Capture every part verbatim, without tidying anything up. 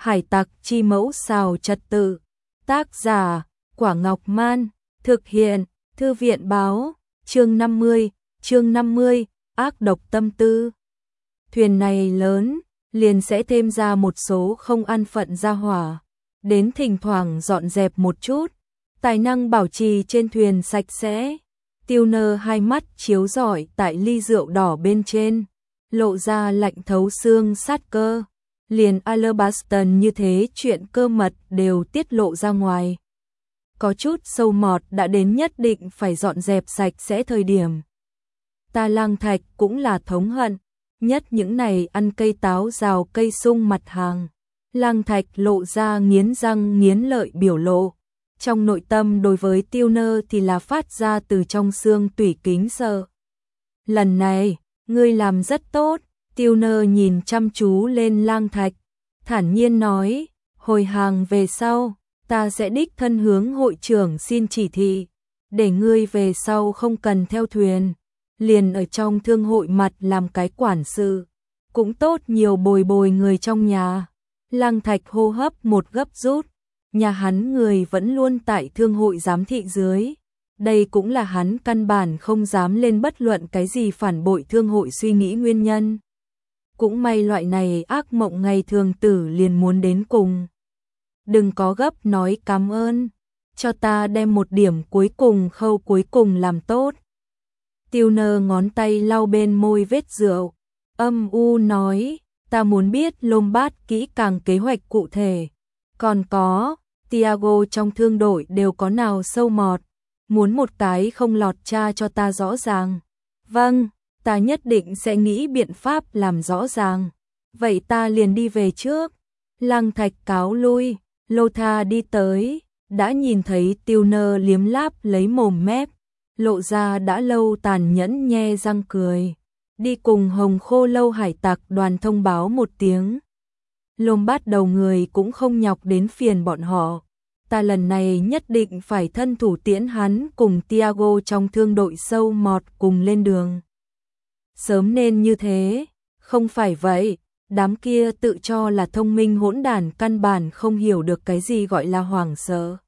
Hải tặc chi mẫu xào trật tự. Tác giả, Quả Ngọc Man. Thực hiện, Thư viện báo. Chương năm mươi, chương năm mươi, ác độc tâm tư. Thuyền này lớn, liền sẽ thêm ra một số không an phận gia hỏa. Đến thỉnh thoảng dọn dẹp một chút. Tài năng bảo trì trên thuyền sạch sẽ. Tiêu Nơ hai mắt chiếu rọi tại ly rượu đỏ bên trên, lộ ra lạnh thấu xương sát cơ. Liền Alabaston như thế chuyện cơ mật đều tiết lộ ra ngoài. Có chút sâu mọt đã đến nhất định phải dọn dẹp sạch sẽ thời điểm. Ta Lang Thạch cũng là thống hận, nhất những này ăn cây táo rào cây sung mặt hàng. Lang Thạch lộ ra nghiến răng nghiến lợi biểu lộ. Trong nội tâm đối với Tiêu Nơ thì là phát ra từ trong xương tủy kính sợ. Lần này, ngươi làm rất tốt. Tiêu Nơ nhìn chăm chú lên Lang Thạch, thản nhiên nói, hồi hàng về sau, ta sẽ đích thân hướng hội trưởng xin chỉ thị, để ngươi về sau không cần theo thuyền, liền ở trong thương hội mặt làm cái quản sự, cũng tốt nhiều bồi bồi người trong nhà. Lang Thạch hô hấp một gấp rút, nhà hắn người vẫn luôn tại thương hội giám thị dưới, đây cũng là hắn căn bản không dám lên bất luận cái gì phản bội thương hội suy nghĩ nguyên nhân. Cũng may loại này ác mộng ngày thường tử liền muốn đến cùng. Đừng có gấp nói cảm ơn, cho ta đem một điểm cuối cùng khâu cuối cùng làm tốt. Tiêu Nơ ngón tay lau bên môi vết rượu, âm u nói, ta muốn biết Lombard kỹ càng kế hoạch cụ thể. Còn có, Tiago trong thương đội đều có nào sâu mọt, muốn một cái không lọt tra cho ta rõ ràng. Vâng, ta nhất định sẽ nghĩ biện pháp làm rõ ràng. Vậy ta liền đi về trước. Lang Thạch cáo lui, Lotha đi tới, đã nhìn thấy Tiêu Nơ liếm láp lấy mồm mép, lộ ra đã lâu tàn nhẫn nhe răng cười. Đi cùng Hồng Khô Lâu hải tặc đoàn thông báo một tiếng. Lombard đầu người cũng không nhọc đến phiền bọn họ. Ta lần này nhất định phải thân thủ tiễn hắn cùng Tiago trong thương đội sâu mọt cùng lên đường. Sớm nên như thế, không phải vậy, đám kia tự cho là thông minh hỗn đản căn bản không hiểu được cái gì gọi là hoảng sợ.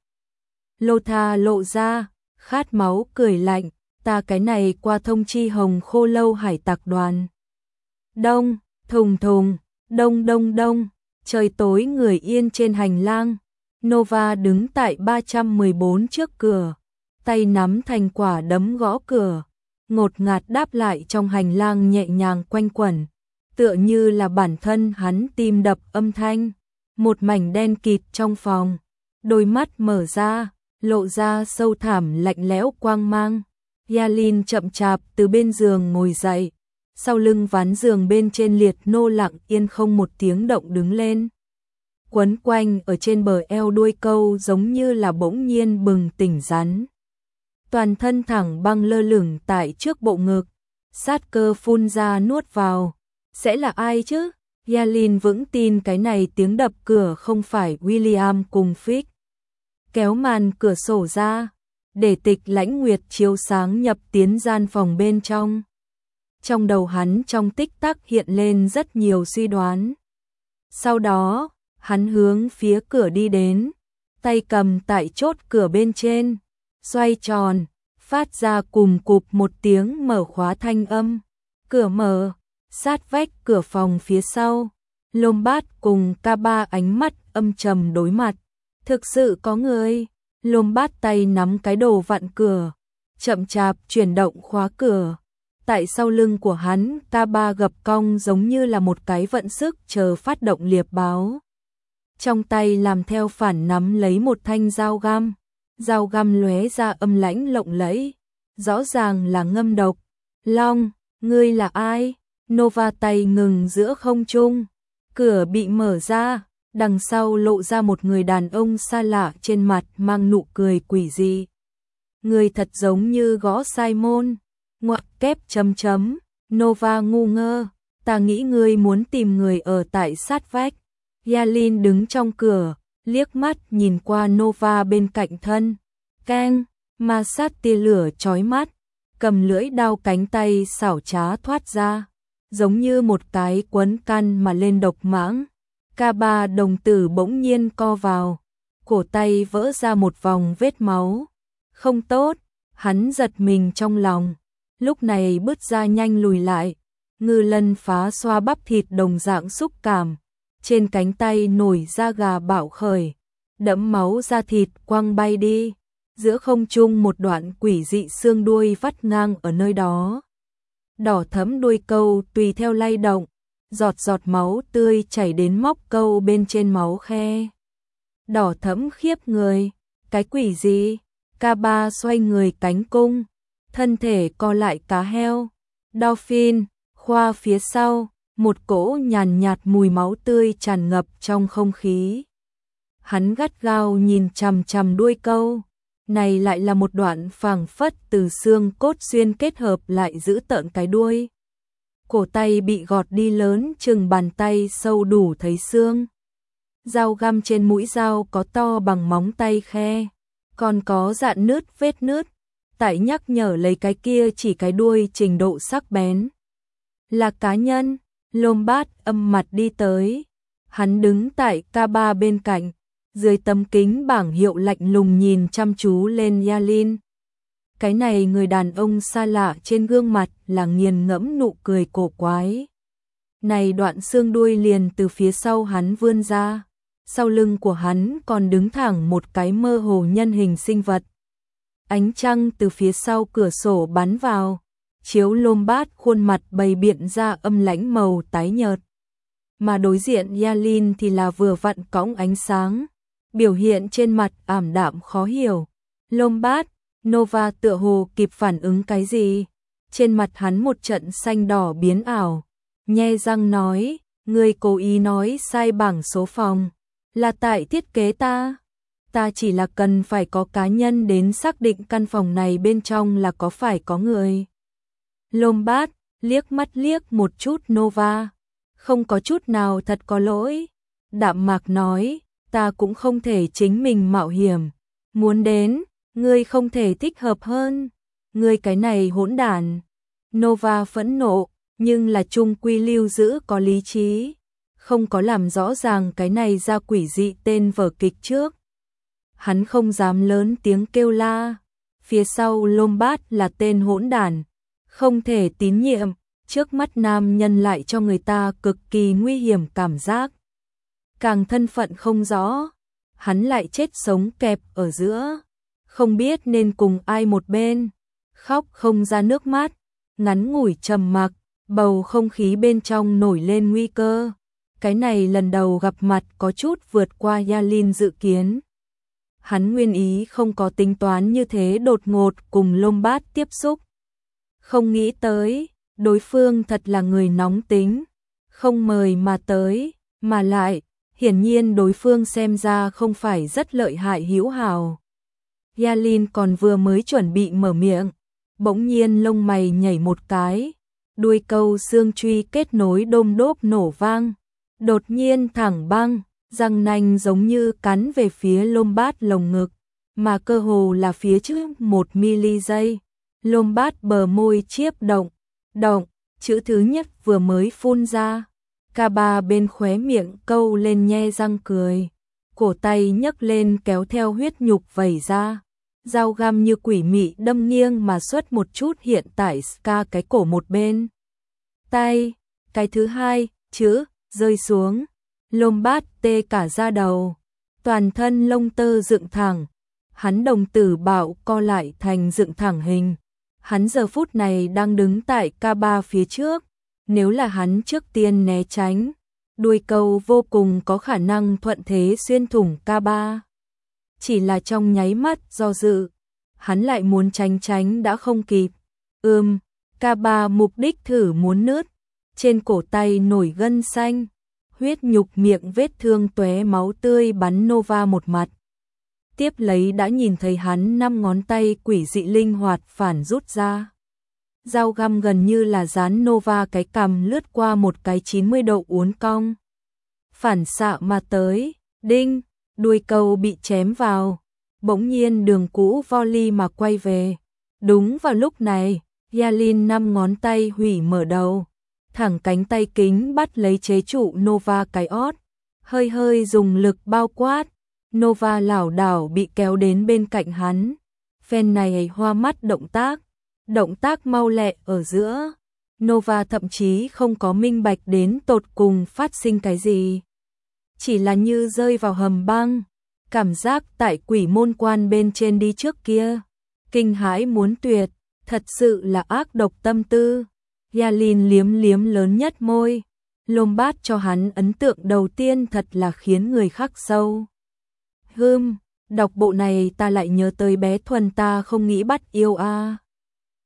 Lotha lộ ra, khát máu cười lạnh, ta cái này qua thông chi Hồng Khô Lâu hải tặc đoàn. Đông, thùng thùng, đông đông đông, trời tối người yên trên hành lang. Nova đứng tại ba trăm mười bốn trước cửa, tay nắm thành quả đấm gõ cửa, ngột ngạt đáp lại trong hành lang nhẹ nhàng quanh quẩn, tựa như là bản thân hắn tim đập âm thanh. Một mảnh đen kịt trong phòng, đôi mắt mở ra, lộ ra sâu thẳm lạnh lẽo quang mang. Yalin chậm chạp từ bên giường ngồi dậy, sau lưng ván giường bên trên liệt nô lặng yên không một tiếng động đứng lên. Quấn quanh ở trên bờ eo đuôi câu giống như là bỗng nhiên bừng tỉnh rắn. Toàn thân thẳng băng lơ lửng tại trước bộ ngực, sát cơ phun ra nuốt vào. Sẽ là ai chứ? Yalin vững tin cái này tiếng đập cửa không phải William cùng Fix. Kéo màn cửa sổ ra, để tịch lãnh nguyệt chiếu sáng nhập tiến gian phòng bên trong. Trong đầu hắn trong tích tắc hiện lên rất nhiều suy đoán. Sau đó, hắn hướng phía cửa đi đến, tay cầm tại chốt cửa bên trên, xoay tròn, phát ra cùm cụp một tiếng mở khóa thanh âm. Cửa mở, sát vách cửa phòng phía sau, Lombard cùng ca ba ánh mắt âm trầm đối mặt. Thực sự có người. Lombard tay nắm cái đồ vặn cửa, chậm chạp chuyển động khóa cửa. Tại sau lưng của hắn, ca ba gập cong giống như là một cái vận sức chờ phát động liệp báo. Trong tay làm theo phản nắm lấy một thanh dao găm, dao găm lóe ra âm lãnh lộng lẫy, rõ ràng là ngâm độc. Long, ngươi là ai? Nova tay ngừng giữa không trung, cửa bị mở ra, đằng sau lộ ra một người đàn ông xa lạ trên mặt mang nụ cười quỷ dị. Người thật giống như gõ sai môn, ngoặc kép chấm chấm, Nova ngu ngơ, ta nghĩ ngươi muốn tìm người ở tại sát vách. Yalin đứng trong cửa, liếc mắt nhìn qua Nova bên cạnh thân, keng, ma sát tia lửa chói mắt, cầm lưỡi đao cánh tay xảo trá thoát ra, giống như một cái quấn căn mà lên độc mãng. Ca ba đồng tử bỗng nhiên co vào, cổ tay vỡ ra một vòng vết máu. Không tốt, hắn giật mình trong lòng, lúc này bứt ra nhanh lùi lại. Ngư Lân phá xoa bắp thịt đồng dạng xúc cảm, trên cánh tay nổi da gà bạo khởi, đẫm máu da thịt quăng bay đi, giữa không trung một đoạn quỷ dị xương đuôi vắt ngang ở nơi đó. Đỏ thẫm đuôi câu tùy theo lay động, giọt giọt máu tươi chảy đến móc câu bên trên máu khe. Đỏ thẫm khiếp người, cái quỷ gì? Ca ba xoay người cánh cung, thân thể co lại cá heo. Dolphin, khoa phía sau, một cỗ nhàn nhạt mùi máu tươi tràn ngập trong không khí. Hắn gắt gao nhìn chằm chằm đuôi câu, này lại là một đoạn phảng phất từ xương cốt xuyên kết hợp lại giữ tợn cái đuôi. Cổ tay bị gọt đi lớn chừng bàn tay sâu đủ thấy xương. Dao găm trên mũi dao có to bằng móng tay khe, còn có dạn nứt vết nứt, tại nhắc nhở lấy cái kia chỉ cái đuôi trình độ sắc bén. Là cá nhân. Lombard âm mặt đi tới, hắn đứng tại Ca ba bên cạnh, dưới tấm kính bảng hiệu lạnh lùng nhìn chăm chú lên Yalin. Cái này người đàn ông xa lạ trên gương mặt là nghiền ngẫm nụ cười cổ quái. Này đoạn xương đuôi liền từ phía sau hắn vươn ra, sau lưng của hắn còn đứng thẳng một cái mơ hồ nhân hình sinh vật. Ánh trăng từ phía sau cửa sổ bắn vào, chiếu Lombard khuôn mặt bày biện ra âm lãnh màu tái nhợt. Mà đối diện Yalin thì là vừa vặn cõng ánh sáng, biểu hiện trên mặt ảm đạm khó hiểu. Lombard, Nova tựa hồ kịp phản ứng cái gì, trên mặt hắn một trận xanh đỏ biến ảo, nhe răng nói, người cố ý nói sai bảng số phòng, là tại thiết kế ta. Ta chỉ là cần phải có cá nhân đến xác định căn phòng này bên trong là có phải có người. Lombard liếc mắt liếc một chút Nova, không có chút nào thật có lỗi. Đạm mạc nói, ta cũng không thể chính mình mạo hiểm. Muốn đến, ngươi không thể thích hợp hơn. Ngươi cái này hỗn đản. Nova phẫn nộ, nhưng là chung quy lưu giữ có lý trí, không có làm rõ ràng cái này ra quỷ dị tên vở kịch trước. Hắn không dám lớn tiếng kêu la. Phía sau Lombard là tên hỗn đản, không thể tín nhiệm, trước mắt nam nhân lại cho người ta cực kỳ nguy hiểm cảm giác. Càng thân phận không rõ, hắn lại chết sống kẹp ở giữa, không biết nên cùng ai một bên, khóc không ra nước mắt, ngắn ngủi trầm mặc, bầu không khí bên trong nổi lên nguy cơ. Cái này lần đầu gặp mặt có chút vượt qua Yalin dự kiến. Hắn nguyên ý không có tính toán như thế đột ngột cùng Lombard tiếp xúc. Không nghĩ tới, đối phương thật là người nóng tính, không mời mà tới, mà lại, hiển nhiên đối phương xem ra không phải rất lợi hại hữu hảo. Yalin còn vừa mới chuẩn bị mở miệng, bỗng nhiên lông mày nhảy một cái, đuôi câu xương truy kết nối đôm đốp nổ vang, đột nhiên thẳng băng, răng nanh giống như cắn về phía Lombard lồng ngực, mà cơ hồ là phía trước một mi-li giây. Lombard bờ môi chiếp động, động, chữ thứ nhất vừa mới phun ra. Ca ba bên khóe miệng câu lên nhe răng cười, cổ tay nhấc lên kéo theo huyết nhục vẩy ra. Dao găm như quỷ mị đâm nghiêng mà xuất một chút hiện tại Ska cái cổ một bên. Tay, cái thứ hai, chữ, rơi xuống. Lombard tê cả da đầu, toàn thân lông tơ dựng thẳng. Hắn đồng tử bạo co lại thành dựng thẳng hình. Hắn giờ phút này đang đứng tại Ca ba phía trước. Nếu là hắn trước tiên né tránh, đuôi câu vô cùng có khả năng thuận thế xuyên thủng Ca ba. Chỉ là trong nháy mắt do dự, hắn lại muốn tránh tránh đã không kịp. Ừm, Ca ba mục đích thử muốn nứt, trên cổ tay nổi gân xanh, huyết nhục miệng vết thương tóe máu tươi bắn Nova một mặt. Tiếp lấy đã nhìn thấy hắn năm ngón tay quỷ dị linh hoạt phản rút ra. Dao găm gần như là dán Nova cái cằm lướt qua một cái chín mươi độ uốn cong. Phản xạ mà tới, đinh, đuôi câu bị chém vào, bỗng nhiên đường cũ volley mà quay về. Đúng vào lúc này, Yalin năm ngón tay hủy mở đầu, thẳng cánh tay kính bắt lấy chế trụ Nova cái ót. hơi hơi dùng lực bao quát, Nova lảo đảo bị kéo đến bên cạnh hắn. Phen này hoa mắt động tác, động tác mau lẹ ở giữa. Nova thậm chí không có minh bạch đến tột cùng phát sinh cái gì. Chỉ là như rơi vào hầm băng, cảm giác tại quỷ môn quan bên trên đi trước kia. Kinh hãi muốn tuyệt, thật sự là ác độc tâm tư. Yalin liếm liếm lớn nhất môi. Lombards cho hắn ấn tượng đầu tiên thật là khiến người khắc sâu. Hừm, đọc bộ này ta lại nhớ tới bé Thuần ta không nghĩ bắt yêu a. À.